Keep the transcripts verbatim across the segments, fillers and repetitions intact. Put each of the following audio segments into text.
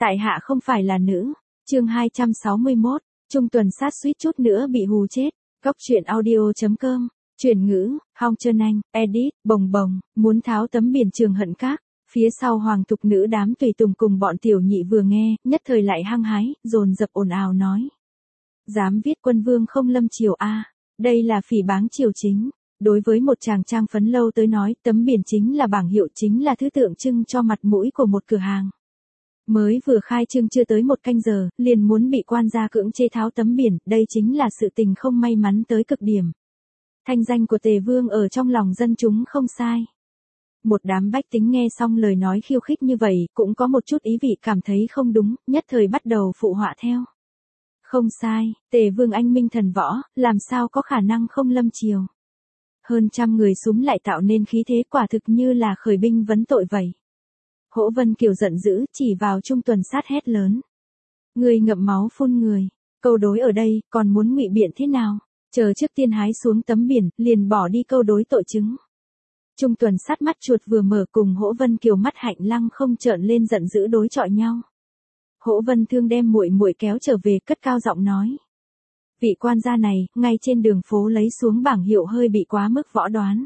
Tại hạ không phải là nữ. Chương hai trăm sáu mươi mốt, Trung Tuần Sát suýt chút nữa bị hù chết. Góc truyện audio.com, chuyển ngữ, Hong Trơn Anh, edit, bồng bồng, muốn tháo tấm biển Trường Hận Các. Phía sau hoàng thục nữ đám tùy tùng cùng bọn tiểu nhị vừa nghe, nhất thời lại hăng hái, dồn dập ồn ào nói. Dám viết quân vương không lâm triều a, đây là phỉ báng triều chính. Đối với một chàng trang phấn lâu tới nói, tấm biển chính là bảng hiệu, chính là thứ tượng trưng cho mặt mũi của một cửa hàng. Mới vừa khai trương chưa tới một canh giờ, liền muốn bị quan gia cưỡng chế tháo tấm biển, đây chính là sự tình không may mắn tới cực điểm. Thanh danh của Tề Vương ở trong lòng dân chúng không sai. Một đám bách tính nghe xong lời nói khiêu khích như vậy, cũng có một chút ý vị cảm thấy không đúng, nhất thời bắt đầu phụ họa theo. Không sai, Tề Vương anh minh thần võ, làm sao có khả năng không lâm triều. Hơn trăm người súm lại tạo nên khí thế, quả thực như là khởi binh vấn tội vậy. Hỗ Vân Kiều giận dữ, chỉ vào Trung Tuần Sát hét lớn. Người ngậm máu phun người, câu đối ở đây, còn muốn ngụy biện thế nào? Chờ trước tiên hái xuống tấm biển, liền bỏ đi câu đối tội chứng. Trung Tuần Sát mắt chuột vừa mở cùng Hỗ Vân Kiều mắt hạnh lăng không trợn lên giận dữ đối chọi nhau. Hỗ Vân Thương đem muội muội kéo trở về, cất cao giọng nói. Vị quan gia này, ngay trên đường phố lấy xuống bảng hiệu hơi bị quá mức võ đoán.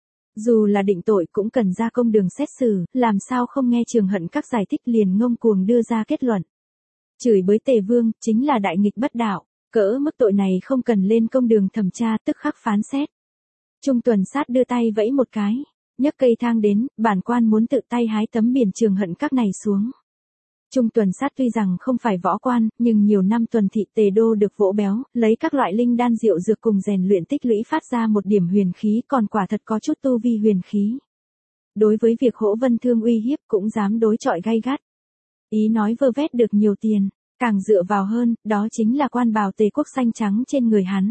Dù là định tội cũng cần ra công đường xét xử, làm sao không nghe Trường Hận Các giải thích liền ngông cuồng đưa ra kết luận. Chửi bới Tề Vương, chính là đại nghịch bất đạo, cỡ mức tội này không cần lên công đường thẩm tra tức khắc phán xét. Trung Tuần Sát đưa tay vẫy một cái, nhấc cây thang đến, bản quan muốn tự tay hái tấm biển Trường Hận Các này xuống. Trung Tuần Sát tuy rằng không phải võ quan, nhưng nhiều năm tuần thị Tề đô được vỗ béo, lấy các loại linh đan diệu dược cùng rèn luyện tích lũy phát ra một điểm huyền khí, còn quả thật có chút tu vi huyền khí. Đối với việc Hỗ Vân Thương uy hiếp cũng dám đối chọi gay gắt. Ý nói vơ vét được nhiều tiền, càng dựa vào hơn, đó chính là quan bào Tề quốc xanh trắng trên người hắn.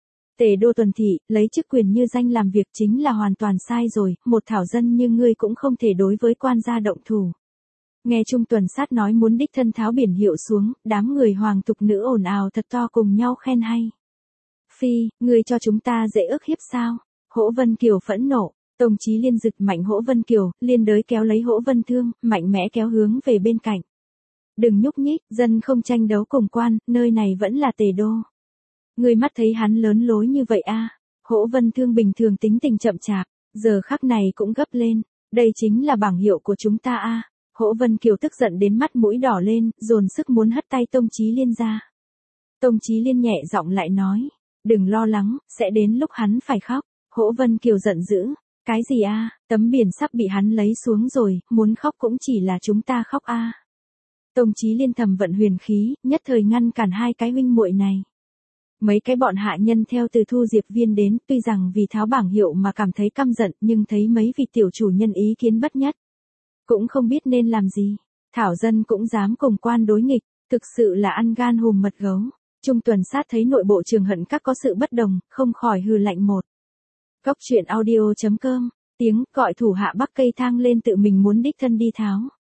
Tề đô tuần thị, lấy chức quyền như danh làm việc chính là hoàn toàn sai rồi, một thảo dân như ngươi cũng không thể đối với quan gia động thủ. Nghe Trung Tuần Sát nói muốn đích thân tháo biển hiệu xuống, đám người hoàng thục nữ ồn ào thật to cùng nhau khen hay. Phi, ngươi cho chúng ta dễ ức hiếp sao? Hỗ Vân Kiều phẫn nộ, Tông Chí Liên giật mạnh Hỗ Vân Kiều, liên đới kéo lấy Hỗ Vân Thương, mạnh mẽ kéo hướng về bên cạnh. Đừng nhúc nhích, dân không tranh đấu cùng quan, nơi này vẫn là Tề đô. Ngươi mắt thấy hắn lớn lối như vậy a? À? Hỗ Vân Thương bình thường tính tình chậm chạp, giờ khắc này cũng gấp lên, đây chính là bảng hiệu của chúng ta a. À? Hỗ Vân Kiều tức giận đến mắt mũi đỏ lên, dồn sức muốn hất tay Tông Chí Liên ra. Tông Chí Liên nhẹ giọng lại nói, đừng lo lắng, sẽ đến lúc hắn phải khóc. Hỗ Vân Kiều giận dữ, cái gì a? À? Tấm biển sắp bị hắn lấy xuống rồi, muốn khóc cũng chỉ là chúng ta khóc a. À? Tông Chí Liên thầm vận huyền khí, nhất thời ngăn cản hai cái huynh muội này. Mấy cái bọn hạ nhân theo từ Thu Diệp Viên đến, tuy rằng vì tháo bảng hiệu mà cảm thấy căm giận, nhưng thấy mấy vị tiểu chủ nhân ý kiến bất nhất. Cũng không biết nên làm gì, thảo dân cũng dám cùng quan đối nghịch, thực sự là ăn gan hùm mật gấu. Trung Tuần Sát thấy nội bộ Trường Hận Các có sự bất đồng, không khỏi hừ lạnh một. Góc truyện audio.com, tiếng gọi thủ hạ bắc cây thang lên tự mình muốn đích thân đi tháo.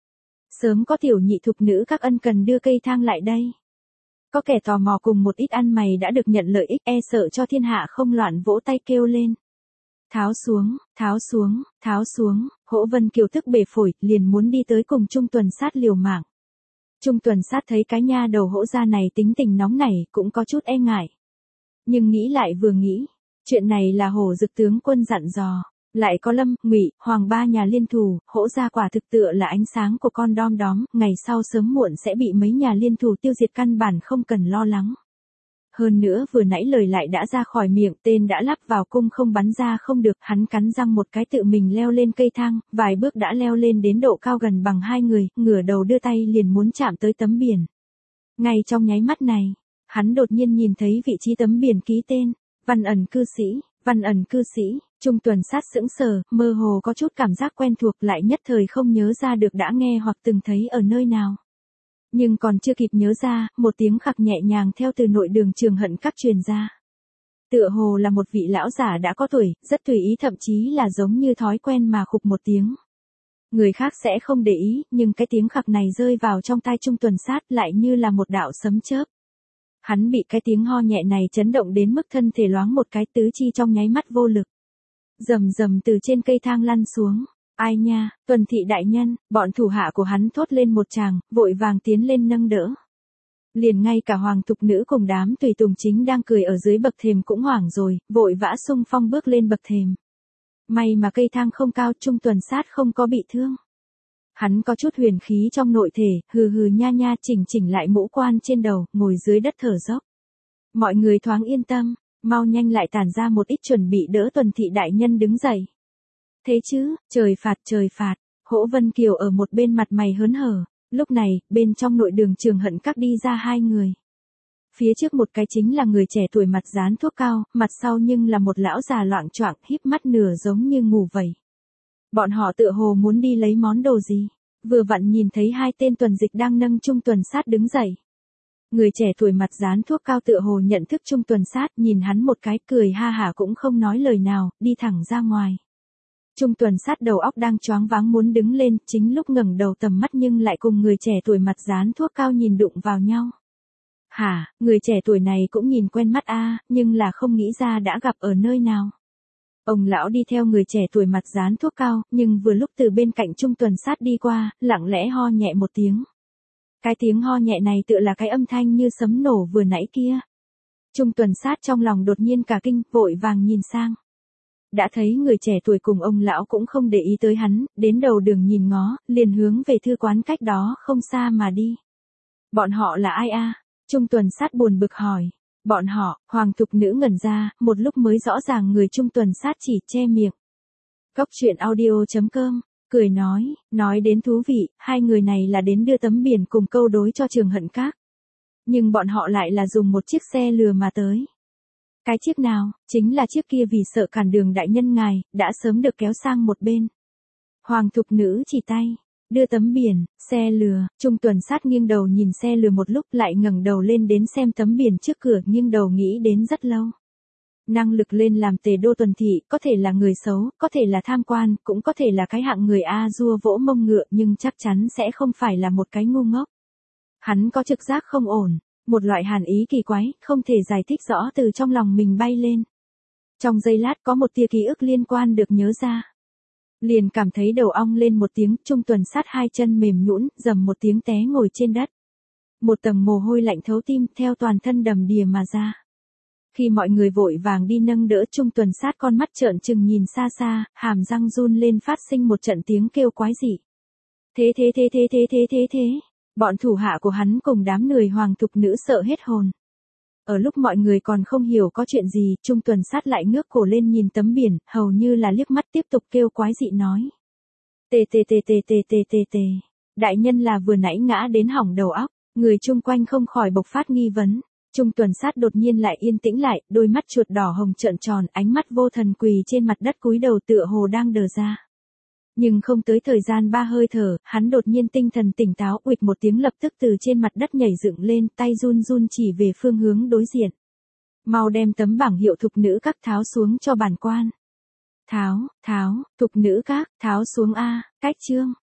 Sớm có tiểu nhị thục nữ các ân cần đưa cây thang lại đây. Có kẻ tò mò cùng một ít ăn mày đã được nhận lợi ích, e sợ cho thiên hạ không loạn vỗ tay kêu lên. Tháo xuống, tháo xuống, tháo xuống, Hỗ Vân Kiều tức bể phổi, liền muốn đi tới cùng Trung Tuần Sát liều mạng. Trung Tuần Sát thấy cái nha đầu Hỗ gia này tính tình nóng nảy, cũng có chút e ngại. Nhưng nghĩ lại vừa nghĩ, chuyện này là Hổ Dực tướng quân dặn dò, lại có Lâm, Ngụy, Hoàng ba nhà liên thủ, Hỗ gia quả thực tựa là ánh sáng của con đom đóm, ngày sau sớm muộn sẽ bị mấy nhà liên thủ tiêu diệt, căn bản không cần lo lắng. Hơn nữa vừa nãy lời lại đã ra khỏi miệng, tên đã lắp vào cung không bắn ra không được, hắn cắn răng một cái tự mình leo lên cây thang, vài bước đã leo lên đến độ cao gần bằng hai người, ngửa đầu đưa tay liền muốn chạm tới tấm biển. Ngay trong nháy mắt này, hắn đột nhiên nhìn thấy vị trí tấm biển ký tên, Văn ẩn cư sĩ, Văn ẩn cư sĩ. Trung Tuần Sát sững sờ, mơ hồ có chút cảm giác quen thuộc, lại nhất thời không nhớ ra được đã nghe hoặc từng thấy ở nơi nào. Nhưng còn chưa kịp nhớ ra, một tiếng khặc nhẹ nhàng theo từ nội đường Trường Hận Các truyền ra. Tựa hồ là một vị lão giả đã có tuổi, rất tùy ý, thậm chí là giống như thói quen mà khục một tiếng. Người khác sẽ không để ý, nhưng cái tiếng khặc này rơi vào trong tai Trung Tuần Sát lại như là một đạo sấm chớp. Hắn bị cái tiếng ho nhẹ này chấn động đến mức thân thể loáng một cái, tứ chi trong nháy mắt vô lực. Rầm rầm từ trên cây thang lăn xuống, Ai nha, Tuần thị đại nhân, bọn thủ hạ của hắn thốt lên một tràng, vội vàng tiến lên nâng đỡ. Liền ngay cả hoàng thục nữ cùng đám tùy tùng chính đang cười ở dưới bậc thềm cũng hoảng rồi, vội vã xung phong bước lên bậc thềm. May mà cây thang không cao, Trung Tuần Sát không có bị thương. Hắn có chút huyền khí trong nội thể, hừ hừ nha nha chỉnh chỉnh lại mũ quan trên đầu, ngồi dưới đất thở dốc. Mọi người thoáng yên tâm, mau nhanh lại tản ra một ít chuẩn bị đỡ Tuần thị đại nhân đứng dậy. Thế chứ, trời phạt trời phạt, Hỗ Vân Kiều ở một bên mặt mày hớn hở, lúc này, bên trong nội đường Trường Hận Các đi ra hai người. Phía trước một cái chính là người trẻ tuổi mặt dán thuốc cao, mặt sau nhưng là một lão già loạng choạng híp mắt nửa giống như ngủ vẩy. Bọn họ tựa hồ muốn đi lấy món đồ gì, vừa vặn nhìn thấy hai tên tuần dịch đang nâng Trung Tuần Sát đứng dậy. Người trẻ tuổi mặt dán thuốc cao tựa hồ nhận thức Trung Tuần Sát, nhìn hắn một cái cười ha hả cũng không nói lời nào, đi thẳng ra ngoài. Trung Tuần Sát đầu óc đang choáng váng muốn đứng lên, chính lúc ngẩng đầu tầm mắt nhưng lại cùng người trẻ tuổi mặt dán thuốc cao nhìn đụng vào nhau. Hả, người trẻ tuổi này cũng nhìn quen mắt a, nhưng là không nghĩ ra đã gặp ở nơi nào. Ông lão đi theo người trẻ tuổi mặt dán thuốc cao, nhưng vừa lúc từ bên cạnh Trung Tuần Sát đi qua, lặng lẽ ho nhẹ một tiếng. Cái tiếng ho nhẹ này tựa là cái âm thanh như sấm nổ vừa nãy kia. Trung Tuần Sát trong lòng đột nhiên cả kinh, vội vàng nhìn sang. Đã thấy người trẻ tuổi cùng ông lão cũng không để ý tới hắn, đến đầu đường nhìn ngó, liền hướng về thư quán cách đó không xa mà đi. Bọn họ là ai a? Trung Tuần Sát buồn bực hỏi. Bọn họ, hoàng thục nữ ngẩn ra, một lúc mới rõ ràng người Trung Tuần Sát chỉ che miệng. Góc truyện audio chấm com, cười nói, nói đến thú vị, hai người này là đến đưa tấm biển cùng câu đối cho Trường Hận Các. Nhưng bọn họ lại là dùng một chiếc xe lừa mà tới. Cái chiếc nào, chính là chiếc kia vì sợ cản đường đại nhân ngài, đã sớm được kéo sang một bên. Hoàng thục nữ chỉ tay, đưa tấm biển, xe lừa, Trung Tuần Sát nghiêng đầu nhìn xe lừa một lúc lại ngẩng đầu lên đến xem tấm biển trước cửa, nghiêng đầu nghĩ đến rất lâu. Năng lực lên làm tề đô tuần thị, có thể là người xấu, có thể là tham quan, cũng có thể là cái hạng người A dua vỗ mông ngựa, nhưng chắc chắn sẽ không phải là một cái ngu ngốc. Hắn có trực giác không ổn, một loại hàn ý kỳ quái, không thể giải thích rõ từ trong lòng mình bay lên. Trong giây lát có một tia ký ức liên quan được nhớ ra. Liền cảm thấy đầu ong lên một tiếng, Trung Tuần Sát hai chân mềm nhũn, rầm một tiếng té ngồi trên đất. Một tầng mồ hôi lạnh thấu tim theo toàn thân đầm đìa mà ra. Khi mọi người vội vàng đi nâng đỡ, Trung Tuần Sát con mắt trợn trừng nhìn xa xa, hàm răng run lên phát sinh một trận tiếng kêu quái dị. Thế thế thế thế thế thế thế thế, bọn thủ hạ của hắn cùng đám người hoàng thục nữ sợ hết hồn. Ở lúc mọi người còn không hiểu có chuyện gì, Trung Tuần Sát lại ngước cổ lên nhìn tấm biển, hầu như là liếc mắt tiếp tục kêu quái dị nói. Tê tê tê tê tê tê tê tê, đại nhân là vừa nãy ngã đến hỏng đầu óc, người chung quanh không khỏi bộc phát nghi vấn. Trung Tuần Sát đột nhiên lại yên tĩnh lại, đôi mắt chuột đỏ hồng trợn tròn, ánh mắt vô thần quỳ trên mặt đất cúi đầu tựa hồ đang đờ ra. Nhưng không tới thời gian ba hơi thở, hắn đột nhiên tinh thần tỉnh táo, uịch một tiếng lập tức từ trên mặt đất nhảy dựng lên, tay run run chỉ về phương hướng đối diện. Mau đem tấm bảng hiệu thục nữ các tháo xuống cho bản quan. Tháo, tháo, thục nữ các, tháo xuống a, cách chương.